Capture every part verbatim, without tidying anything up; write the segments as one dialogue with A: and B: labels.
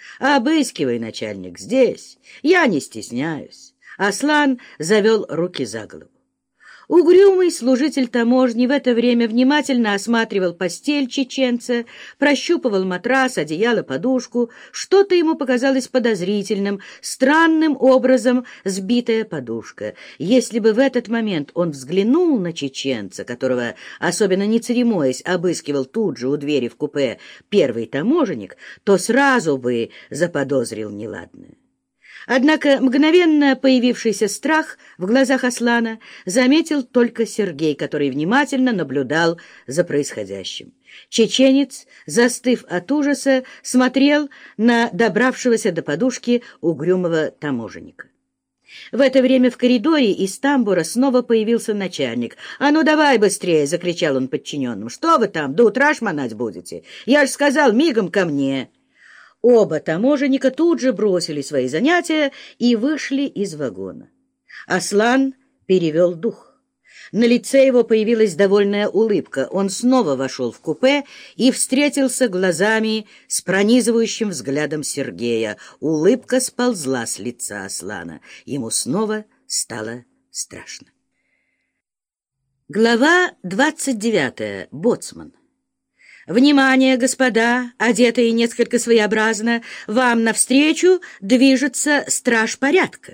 A: Обыскивай, начальник, здесь. Я не стесняюсь. Аслан завел руки за голову. Угрюмый служитель таможни в это время внимательно осматривал постель чеченца, прощупывал матрас, одеяло, подушку. Что-то ему показалось подозрительным, странным образом сбитая подушка. Если бы в этот момент он взглянул на чеченца, которого, особенно не церемоясь, обыскивал тут же у двери в купе первый таможенник, то сразу бы заподозрил неладное. Однако мгновенно появившийся страх в глазах Аслана заметил только Сергей, который внимательно наблюдал за происходящим. Чеченец, застыв от ужаса, смотрел на добравшегося до подушки угрюмого таможенника. В это время в коридоре из тамбура снова появился начальник. «А ну давай быстрее!» — закричал он подчиненным. «Что вы там, до утра шмонать будете? Я ж сказал, мигом ко мне!» Оба таможенника тут же бросили свои занятия и вышли из вагона. Аслан перевел дух. На лице его появилась довольная улыбка. Он снова вошел в купе и встретился глазами с пронизывающим взглядом Сергея. Улыбка сползла с лица Аслана. Ему снова стало страшно. Глава двадцать девятая. Боцман. «Внимание, господа, одетые несколько своеобразно, вам навстречу движется страж порядка».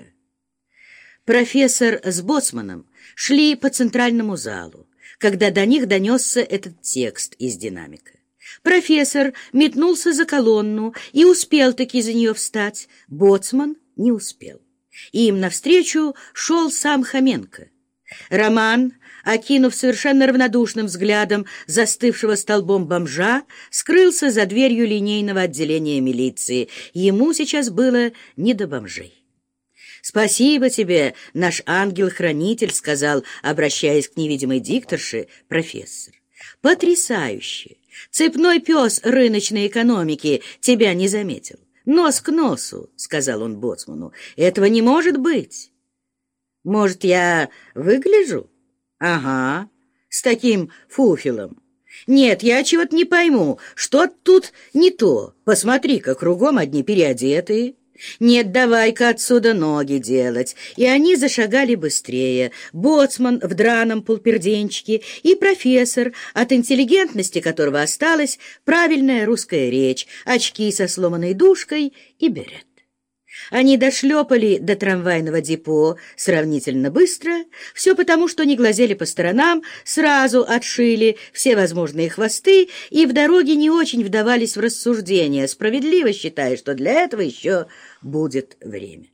A: Профессор с боцманом шли по центральному залу, когда до них донесся этот текст из динамика. Профессор метнулся за колонну и успел-таки за нее встать. Боцман не успел. Им навстречу шел сам Хоменко. Роман, окинув совершенно равнодушным взглядом застывшего столбом бомжа, скрылся за дверью линейного отделения милиции. Ему сейчас было не до бомжей. «Спасибо тебе, наш ангел-хранитель», — сказал, обращаясь к невидимой дикторше, профессор. «Потрясающе! Цепной пес рыночной экономики тебя не заметил. Нос к носу», — сказал он боцману. «Этого не может быть». «Может, я выгляжу?» «Ага, с таким фуфелом. Нет, я чего-то не пойму, что тут не то. Посмотри-ка, кругом одни переодетые. Нет, давай-ка отсюда ноги делать». И они зашагали быстрее. Боцман в драном полперденчике и профессор, от интеллигентности которого осталась правильная русская речь, очки со сломанной дужкой и берет. Они дошлепали до трамвайного депо сравнительно быстро, все потому, что не глазели по сторонам, сразу отшили все возможные хвосты и в дороге не очень вдавались в рассуждения, справедливо считая, что для этого еще будет время.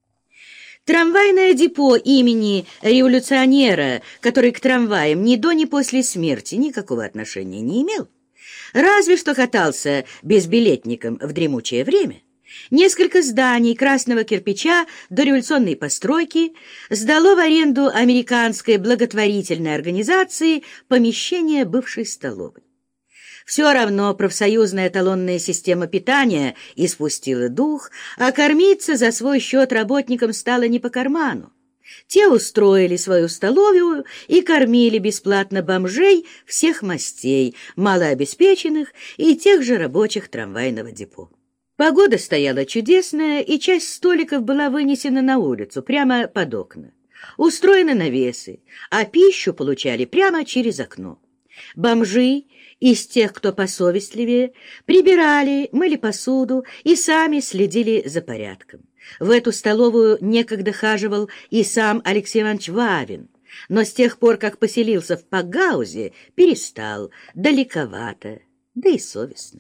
A: Трамвайное депо имени революционера, который к трамваям ни до, ни после смерти никакого отношения не имел, разве что катался безбилетником в дремучее время, несколько зданий красного кирпича дореволюционной постройки сдало в аренду американской благотворительной организации помещение бывшей столовой. Все равно профсоюзная эталонная система питания испустила дух, а кормиться за свой счет работникам стало не по карману. Те устроили свою столовую и кормили бесплатно бомжей всех мастей, малообеспеченных и тех же рабочих трамвайного депо. Погода стояла чудесная, и часть столиков была вынесена на улицу, прямо под окна. Устроены навесы, а пищу получали прямо через окно. Бомжи из тех, кто посовестливее, прибирали, мыли посуду и сами следили за порядком. В эту столовую некогда хаживал и сам Алексей Иванович Вавин, но с тех пор, как поселился в Пакгаузе, перестал, далековато, да и совестно.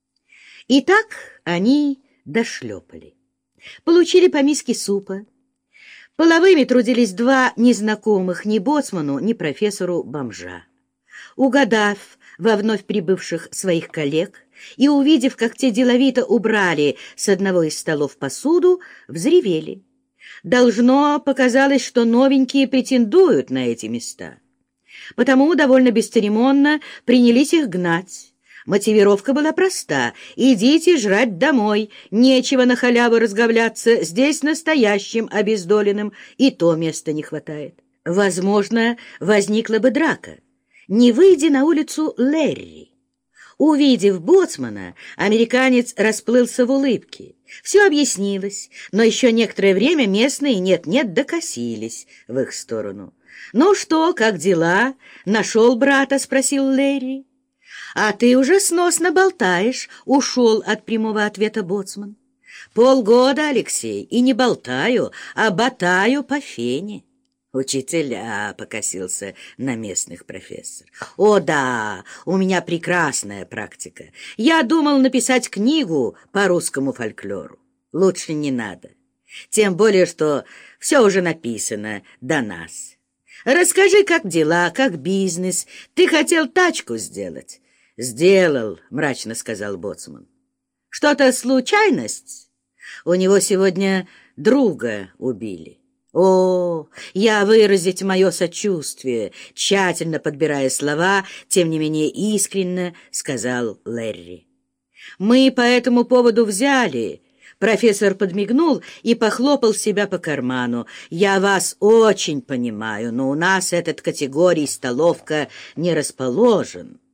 A: И так они дошлепали. Получили по миске супа. Половыми трудились два незнакомых ни боцману, ни профессору бомжа. Угадав во вновь прибывших своих коллег и увидев, как те деловито убрали с одного из столов посуду, взревели. Должно показалось, что новенькие претендуют на эти места. Потому довольно бесцеремонно принялись их гнать. Мотивировка была проста: идите жрать домой, нечего на халяву разговляться, здесь настоящим обездоленным и то места не хватает. Возможно, возникла бы драка, не выйдя на улицу Лерри. Увидев боцмана, американец расплылся в улыбке. Все объяснилось, но еще некоторое время местные нет-нет докосились в их сторону. «Ну что, как дела? Нашел брата?» — спросил Лерри. «А ты уже сносно болтаешь», — ушел от прямого ответа боцман. «Полгода, Алексей, и не болтаю, а ботаю по фене». «Учителя», — покосился на местных профессор. «О да, у меня прекрасная практика. Я думал написать книгу по русскому фольклору. Лучше не надо. Тем более, что все уже написано до нас. Расскажи, как дела, как бизнес. Ты хотел тачку сделать?» «Сделал», — мрачно сказал боцман. «Что-то случайность? У него сегодня друга убили». «О, я выразить мое сочувствие», — тщательно подбирая слова, тем не менее искренне сказал Лерри. «Мы по этому поводу взяли». Профессор подмигнул и похлопал себя по карману. «Я вас очень понимаю, но у нас этот категорий столовка не расположен».